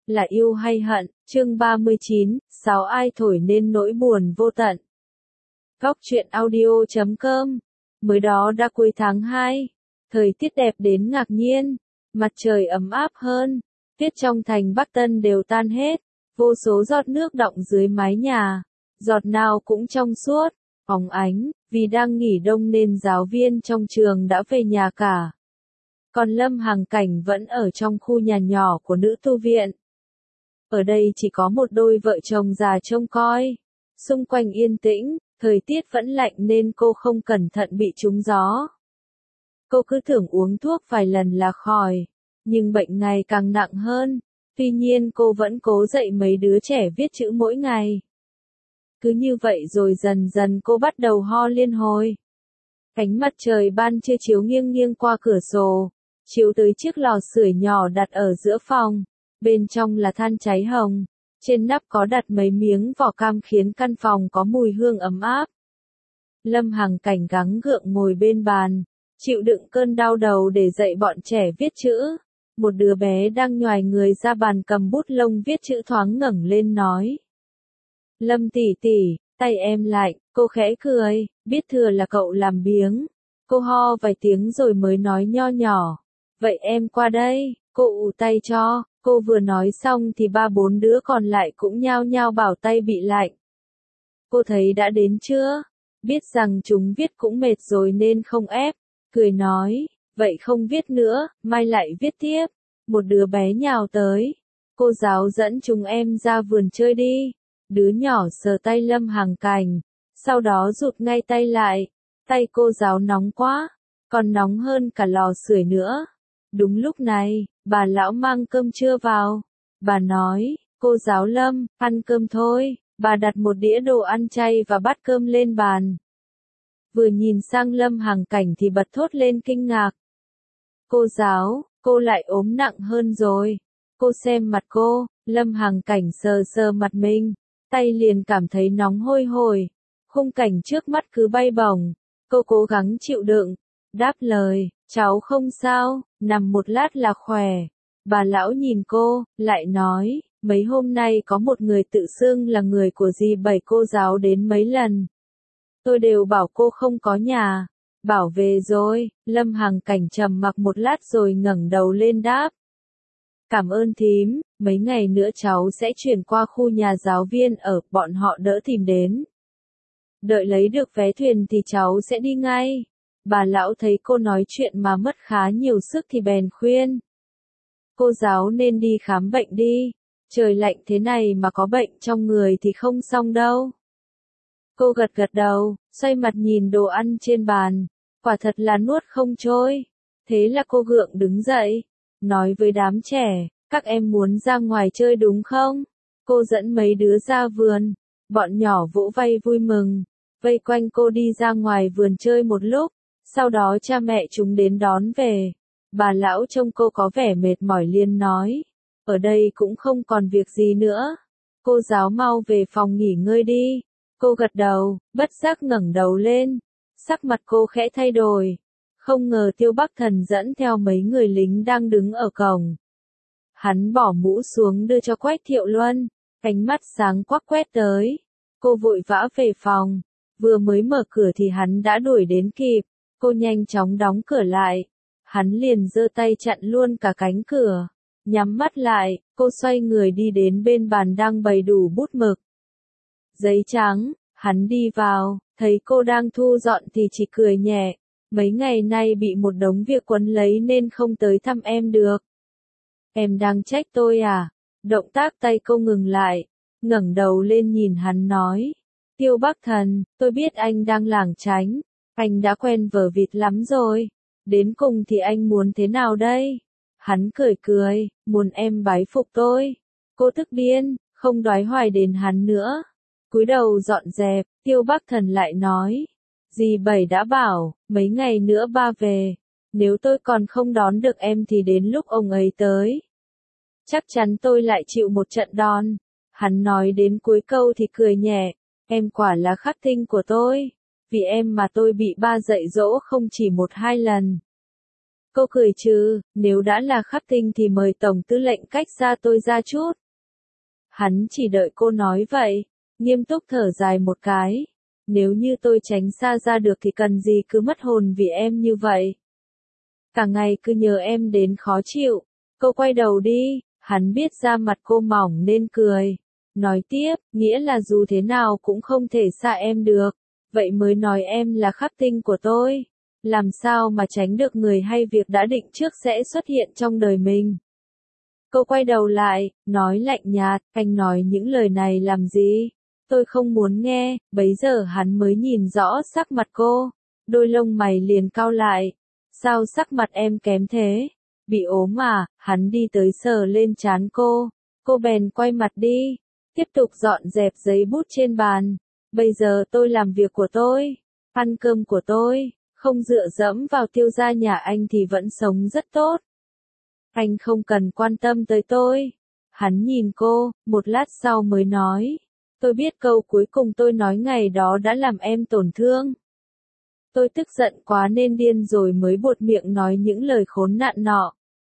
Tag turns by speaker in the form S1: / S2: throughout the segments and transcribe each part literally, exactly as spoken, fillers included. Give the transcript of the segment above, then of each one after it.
S1: là yêu hay hận, chương ba mươi chín, sáu ai thổi nên nỗi buồn vô tận. Góc truyện audio chấm com. Mới đó đã cuối tháng hai, thời tiết đẹp đến ngạc nhiên, mặt trời ấm áp hơn, tuyết trong thành Bắc Tân đều tan hết, vô số giọt nước đọng dưới mái nhà, giọt nào cũng trong suốt, óng ánh, vì đang nghỉ đông nên giáo viên trong trường đã về nhà cả. Còn Lâm Hằng Cảnh vẫn ở trong khu nhà nhỏ của nữ tu viện. Ở đây chỉ có một đôi vợ chồng già trông coi. Xung quanh yên tĩnh, thời tiết vẫn lạnh nên cô không cẩn thận bị trúng gió. Cô cứ tưởng uống thuốc vài lần là khỏi, nhưng bệnh ngày càng nặng hơn. Tuy nhiên cô vẫn cố dạy mấy đứa trẻ viết chữ mỗi ngày. Cứ như vậy rồi dần dần cô bắt đầu ho liên hồi. Ánh mặt trời ban trưa chiếu nghiêng nghiêng qua cửa sổ, chiếu tới chiếc lò sưởi nhỏ đặt ở giữa phòng. Bên trong là than cháy hồng, trên nắp có đặt mấy miếng vỏ cam khiến căn phòng có mùi hương ấm áp. Lâm Hằng Cảnh gắng gượng ngồi bên bàn, chịu đựng cơn đau đầu để dạy bọn trẻ viết chữ. Một đứa bé đang nhoài người ra bàn cầm bút lông viết chữ thoáng ngẩng lên nói. Lâm tỷ tỷ, tay em lạnh, cô khẽ cười, biết thừa là cậu làm biếng. Cô ho vài tiếng rồi mới nói nho nhỏ. Vậy em qua đây, cô ù tay cho. Cô vừa nói xong thì ba bốn đứa còn lại cũng nhao nhao bảo tay bị lạnh. Cô thấy đã đến chưa? Biết rằng chúng viết cũng mệt rồi nên không ép. Cười nói, vậy không viết nữa, mai lại viết tiếp. Một đứa bé nhào tới. Cô giáo dẫn chúng em ra vườn chơi đi. Đứa nhỏ sờ tay Lâm Hằng Cảnh. Sau đó rụt ngay tay lại. Tay cô giáo nóng quá. Còn nóng hơn cả lò sưởi nữa. Đúng lúc này, bà lão mang cơm trưa vào. Bà nói, cô giáo Lâm, ăn cơm thôi. Bà đặt một đĩa đồ ăn chay và bát cơm lên bàn. Vừa nhìn sang Lâm Hằng Cảnh thì bật thốt lên kinh ngạc. Cô giáo, cô lại ốm nặng hơn rồi. Cô xem mặt cô, Lâm Hằng Cảnh sờ sờ mặt mình. Tay liền cảm thấy nóng hôi hổi. Khung cảnh trước mắt cứ bay bổng. Cô cố gắng chịu đựng. Đáp lời, cháu không sao, nằm một lát là khỏe. Bà lão nhìn cô, lại nói, mấy hôm nay có một người tự xưng là người của dì Bảy cô giáo đến mấy lần. Tôi đều bảo cô không có nhà. Bảo về rồi, Lâm Hằng Cảnh trầm mặc một lát rồi ngẩng đầu lên đáp. Cảm ơn thím, mấy ngày nữa cháu sẽ chuyển qua khu nhà giáo viên ở, bọn họ đỡ tìm đến. Đợi lấy được vé thuyền thì cháu sẽ đi ngay. Bà lão thấy cô nói chuyện mà mất khá nhiều sức thì bèn khuyên. Cô giáo nên đi khám bệnh đi. Trời lạnh thế này mà có bệnh trong người thì không xong đâu. Cô gật gật đầu, xoay mặt nhìn đồ ăn trên bàn. Quả thật là nuốt không trôi. Thế là cô gượng đứng dậy. Nói với đám trẻ, các em muốn ra ngoài chơi đúng không? Cô dẫn mấy đứa ra vườn. Bọn nhỏ vỗ vai vui mừng. Vây quanh cô đi ra ngoài vườn chơi một lúc. Sau đó cha mẹ chúng đến đón về. Bà lão trông cô có vẻ mệt mỏi liền nói. Ở đây cũng không còn việc gì nữa. Cô giáo mau về phòng nghỉ ngơi đi. Cô gật đầu, bất giác ngẩng đầu lên. Sắc mặt cô khẽ thay đổi. Không ngờ Tiêu Bắc Thần dẫn theo mấy người lính đang đứng ở cổng. Hắn bỏ mũ xuống đưa cho Quách Thiệu Luân. Ánh mắt sáng quắc quét tới. Cô vội vã về phòng. Vừa mới mở cửa thì hắn đã đuổi đến kịp. Cô nhanh chóng đóng cửa lại. Hắn liền giơ tay chặn luôn cả cánh cửa. Nhắm mắt lại, cô xoay người đi đến bên bàn đang bày đủ bút mực. Giấy trắng, hắn đi vào, thấy cô đang thu dọn thì chỉ cười nhẹ. Mấy ngày nay bị một đống việc quấn lấy nên không tới thăm em được. Em đang trách tôi à? Động tác tay cô ngừng lại, ngẩng đầu lên nhìn hắn nói. Tiêu Bắc Thần, tôi biết anh đang lảng tránh. Anh đã quen vở vịt lắm rồi. Đến cùng thì anh muốn thế nào đây? Hắn cười cười, muốn em bái phục tôi. Cô tức điên, không đoái hoài đến hắn nữa. Cúi đầu dọn dẹp, Tiêu Bắc Thần lại nói. Dì Bảy đã bảo, mấy ngày nữa ba về. Nếu tôi còn không đón được em thì đến lúc ông ấy tới. Chắc chắn tôi lại chịu một trận đòn. Hắn nói đến cuối câu thì cười nhẹ. Em quả là khắc tinh của tôi. Vì em mà tôi bị ba dạy dỗ không chỉ một hai lần. Cô cười trừ, nếu đã là khắc tinh thì mời tổng tư lệnh cách xa tôi ra chút. Hắn chỉ đợi cô nói vậy, nghiêm túc thở dài một cái. Nếu như tôi tránh xa ra được thì cần gì cứ mất hồn vì em như vậy. Cả ngày cứ nhớ em đến khó chịu. Cô quay đầu đi, hắn biết da mặt cô mỏng nên cười. Nói tiếp, nghĩa là dù thế nào cũng không thể xa em được. Vậy mới nói em là khắc tinh của tôi. Làm sao mà tránh được người hay việc đã định trước sẽ xuất hiện trong đời mình. Cô quay đầu lại, nói lạnh nhạt, anh nói những lời này làm gì? Tôi không muốn nghe, bấy giờ hắn mới nhìn rõ sắc mặt cô. Đôi lông mày liền cau lại. Sao sắc mặt em kém thế? Bị ốm à? Hắn đi tới sờ lên trán cô. Cô bèn quay mặt đi. Tiếp tục dọn dẹp giấy bút trên bàn. Bây giờ tôi làm việc của tôi. Ăn cơm của tôi. Không dựa dẫm vào tiêu gia nhà anh thì vẫn sống rất tốt. Anh không cần quan tâm tới tôi. Hắn nhìn cô, một lát sau mới nói. Tôi biết câu cuối cùng tôi nói ngày đó đã làm em tổn thương. Tôi tức giận quá nên điên rồi mới buột miệng nói những lời khốn nạn nọ.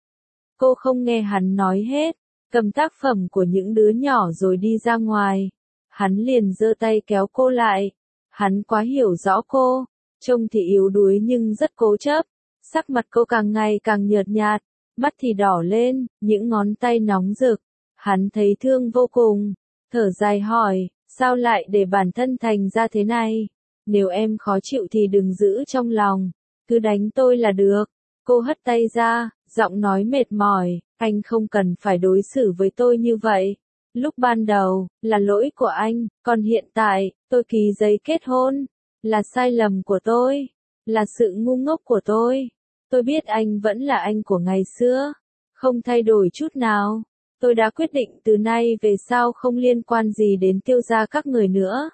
S1: Cô không nghe hắn nói hết, cầm tác phẩm của những đứa nhỏ rồi đi ra ngoài. Hắn liền giơ tay kéo cô lại. Hắn quá hiểu rõ cô, trông thì yếu đuối nhưng rất cố chấp. Sắc mặt cô càng ngày càng nhợt nhạt, mắt thì đỏ lên, những ngón tay nóng rực. Hắn thấy thương vô cùng, thở dài hỏi, sao lại để bản thân thành ra thế này? Nếu em khó chịu thì đừng giữ trong lòng, cứ đánh tôi là được. Cô hất tay ra, giọng nói mệt mỏi, anh không cần phải đối xử với tôi như vậy. Lúc ban đầu, là lỗi của anh, còn hiện tại, tôi ký giấy kết hôn, là sai lầm của tôi, là sự ngu ngốc của tôi. Tôi biết anh vẫn là anh của ngày xưa, không thay đổi chút nào. Tôi đã quyết định từ nay về sau không liên quan gì đến tiêu gia các người nữa.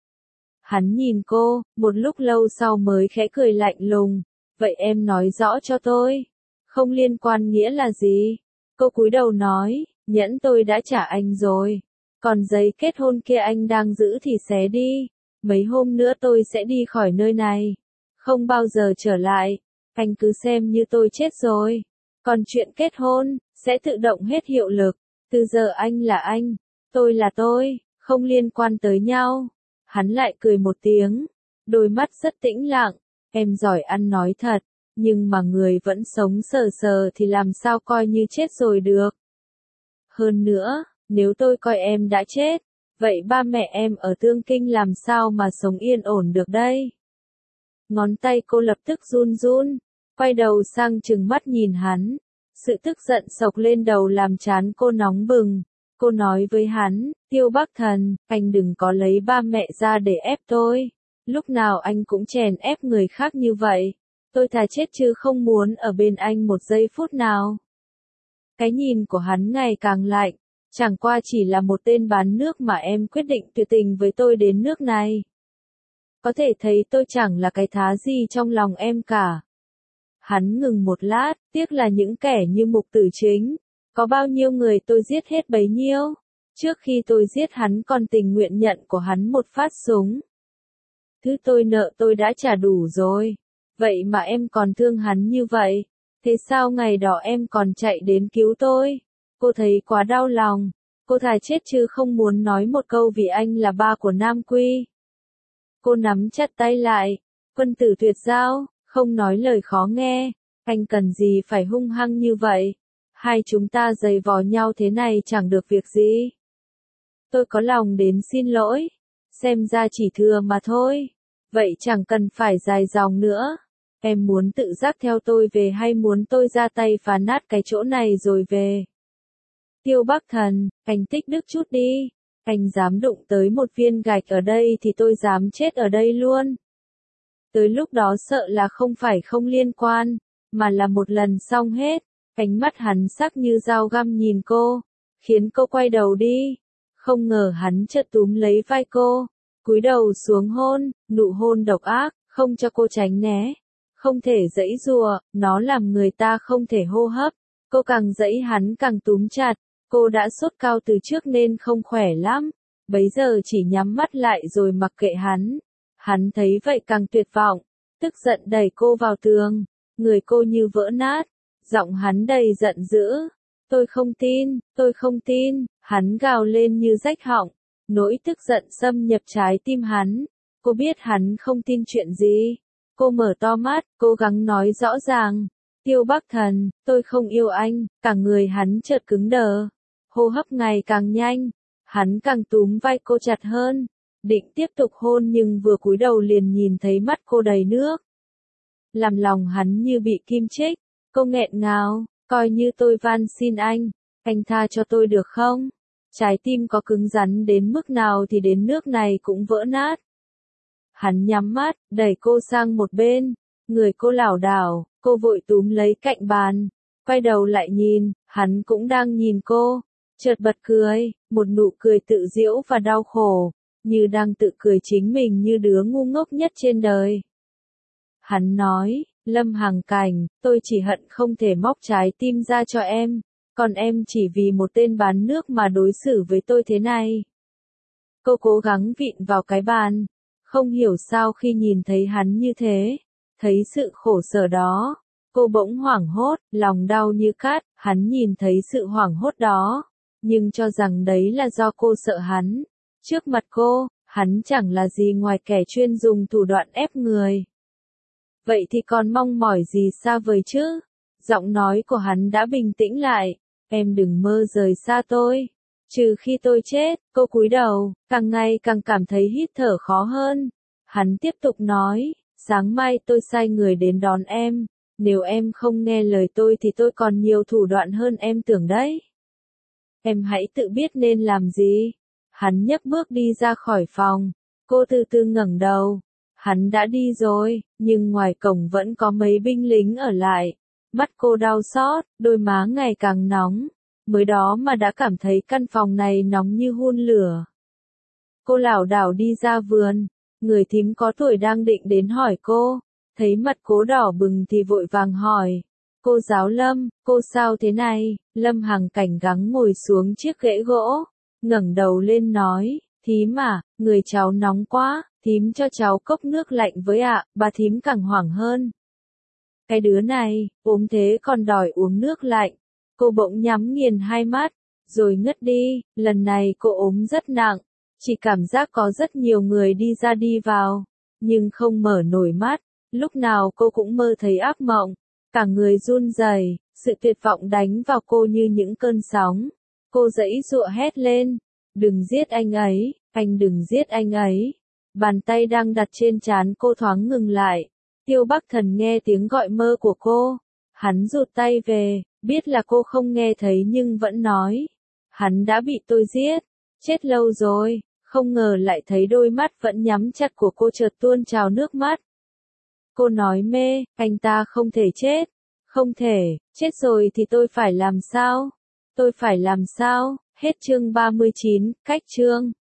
S1: Hắn nhìn cô, một lúc lâu sau mới khẽ cười lạnh lùng. Vậy em nói rõ cho tôi. Không liên quan nghĩa là gì? Cô cúi đầu nói, nhẫn tôi đã trả anh rồi. Còn giấy kết hôn kia anh đang giữ thì xé đi. Mấy hôm nữa tôi sẽ đi khỏi nơi này. Không bao giờ trở lại. Anh cứ xem như tôi chết rồi. Còn chuyện kết hôn, sẽ tự động hết hiệu lực. Từ giờ anh là anh, tôi là tôi, không liên quan tới nhau. Hắn lại cười một tiếng, đôi mắt rất tĩnh lặng. Em giỏi ăn nói thật, nhưng mà người vẫn sống sờ sờ thì làm sao coi như chết rồi được. Hơn nữa, nếu tôi coi em đã chết, vậy ba mẹ em ở Tương Kinh làm sao mà sống yên ổn được đây? Ngón tay cô lập tức run run, quay đầu sang trừng mắt nhìn hắn. Sự tức giận sộc lên đầu làm trán cô nóng bừng. Cô nói với hắn, Tiêu Bắc Thần, anh đừng có lấy ba mẹ ra để ép tôi. Lúc nào anh cũng chèn ép người khác như vậy. Tôi thà chết chứ không muốn ở bên anh một giây phút nào. Cái nhìn của hắn ngày càng lạnh. Chẳng qua chỉ là một tên bán nước mà em quyết định tuyệt tình với tôi đến nước này. Có thể thấy tôi chẳng là cái thá gì trong lòng em cả. Hắn ngừng một lát, tiếc là những kẻ như Mục Tử Chính. Có bao nhiêu người tôi giết hết bấy nhiêu. Trước khi tôi giết hắn còn tình nguyện nhận của hắn một phát súng. Thứ tôi nợ tôi đã trả đủ rồi. Vậy mà em còn thương hắn như vậy. Thế sao ngày đó em còn chạy đến cứu tôi? Cô thấy quá đau lòng. Cô thà chết chứ không muốn nói một câu vì anh là ba của Nam Quy. Cô nắm chặt tay lại. Quân tử tuyệt giao, không nói lời khó nghe. Anh cần gì phải hung hăng như vậy? Hai chúng ta giày vò nhau thế này chẳng được việc gì. Tôi có lòng đến xin lỗi. Xem ra chỉ thừa mà thôi. Vậy chẳng cần phải dài dòng nữa. Em muốn tự giác theo tôi về hay muốn tôi ra tay phá nát cái chỗ này rồi về? Tiêu Bắc Thần, anh tích đức chút đi. Anh dám đụng tới một viên gạch ở đây thì tôi dám chết ở đây luôn. Tới lúc đó sợ là không phải không liên quan, mà là một lần xong hết. Ánh mắt hắn sắc như dao găm nhìn cô, khiến cô quay đầu đi. Không ngờ hắn chợt túm lấy vai cô, cúi đầu xuống hôn, nụ hôn độc ác, không cho cô tránh né. Không thể giãy giụa, nó làm người ta không thể hô hấp. Cô càng giãy hắn càng túm chặt. Cô đã sốt cao từ trước nên không khỏe lắm. Bấy giờ chỉ nhắm mắt lại rồi mặc kệ hắn. Hắn thấy vậy càng tuyệt vọng, tức giận đẩy cô vào tường. người cô như vỡ nát, giọng hắn đầy giận dữ. Tôi không tin, tôi không tin, hắn gào lên như rách họng, nỗi tức giận xâm nhập trái tim hắn. Cô biết hắn không tin chuyện gì. Cô mở to mắt, cố gắng nói rõ ràng. Tiêu Bắc Thần, tôi không yêu anh. Cả người hắn chợt cứng đờ, hô hấp ngày càng nhanh. Hắn càng túm vai cô chặt hơn, định tiếp tục hôn nhưng vừa cúi đầu liền nhìn thấy mắt cô đầy nước. Làm lòng hắn như bị kim chích. Cô nghẹn ngào, coi như tôi van xin anh, anh tha cho tôi được không? Trái tim có cứng rắn đến mức nào thì đến nước này cũng vỡ nát. Hắn nhắm mắt, đẩy cô sang một bên, người cô lảo đảo, cô vội túm lấy cạnh bàn, quay đầu lại nhìn, hắn cũng đang nhìn cô, chợt bật cười, một nụ cười tự giễu và đau khổ, như đang tự cười chính mình như đứa ngu ngốc nhất trên đời. Hắn nói, Lâm Hằng Cảnh, tôi chỉ hận không thể móc trái tim ra cho em, còn em chỉ vì một tên bán nước mà đối xử với tôi thế này. Cô cố gắng vịn vào cái bàn, không hiểu sao khi nhìn thấy hắn như thế, thấy sự khổ sở đó, cô bỗng hoảng hốt, lòng đau như cát. Hắn nhìn thấy sự hoảng hốt đó, nhưng cho rằng đấy là do cô sợ hắn. Trước mặt cô, hắn chẳng là gì ngoài kẻ chuyên dùng thủ đoạn ép người. Vậy thì còn mong mỏi gì xa vời chứ? Giọng nói của hắn đã bình tĩnh lại. Em đừng mơ rời xa tôi. Trừ khi tôi chết. Cô cúi đầu, càng ngày càng cảm thấy hít thở khó hơn. Hắn tiếp tục nói, sáng mai tôi sai người đến đón em. Nếu em không nghe lời tôi thì tôi còn nhiều thủ đoạn hơn em tưởng đấy. Em hãy tự biết nên làm gì. Hắn nhấc bước đi ra khỏi phòng. Cô từ từ ngẩng đầu. Hắn đã đi rồi, nhưng ngoài cổng vẫn có mấy binh lính ở lại. Mắt cô đau xót, đôi má ngày càng nóng. Mới đó mà đã cảm thấy căn phòng này nóng như hun lửa. Cô lảo đảo đi ra vườn. Người thím có tuổi đang định đến hỏi cô. Thấy mặt cô đỏ bừng thì vội vàng hỏi. Cô giáo Lâm, cô sao thế này? Lâm Hằng Cảnh gắng ngồi xuống chiếc ghế gỗ. Ngẩng đầu lên nói, thím à, người cháu nóng quá. Thím cho cháu cốc nước lạnh với ạ. Bà thím càng hoảng hơn. Cái đứa này, ốm thế còn đòi uống nước lạnh. Cô bỗng nhắm nghiền hai mắt, rồi ngất đi. Lần này cô ốm rất nặng, chỉ cảm giác có rất nhiều người đi ra đi vào, nhưng không mở nổi mắt. Lúc nào cô cũng mơ thấy ác mộng, cả người run rẩy, sự tuyệt vọng đánh vào cô như những cơn sóng. Cô giãy giụa hét lên, đừng giết anh ấy, anh đừng giết anh ấy. Bàn tay đang đặt trên trán cô thoáng ngừng lại. Tiêu Bắc Thần nghe tiếng gọi mơ của cô. Hắn rụt tay về, biết là cô không nghe thấy nhưng vẫn nói. Hắn đã bị tôi giết, chết lâu rồi, không ngờ lại thấy đôi mắt vẫn nhắm chặt của cô chợt tuôn trào nước mắt. Cô nói mê, anh ta không thể chết, không thể, chết rồi thì tôi phải làm sao? Tôi phải làm sao? Hết chương ba mươi chín, cách chương.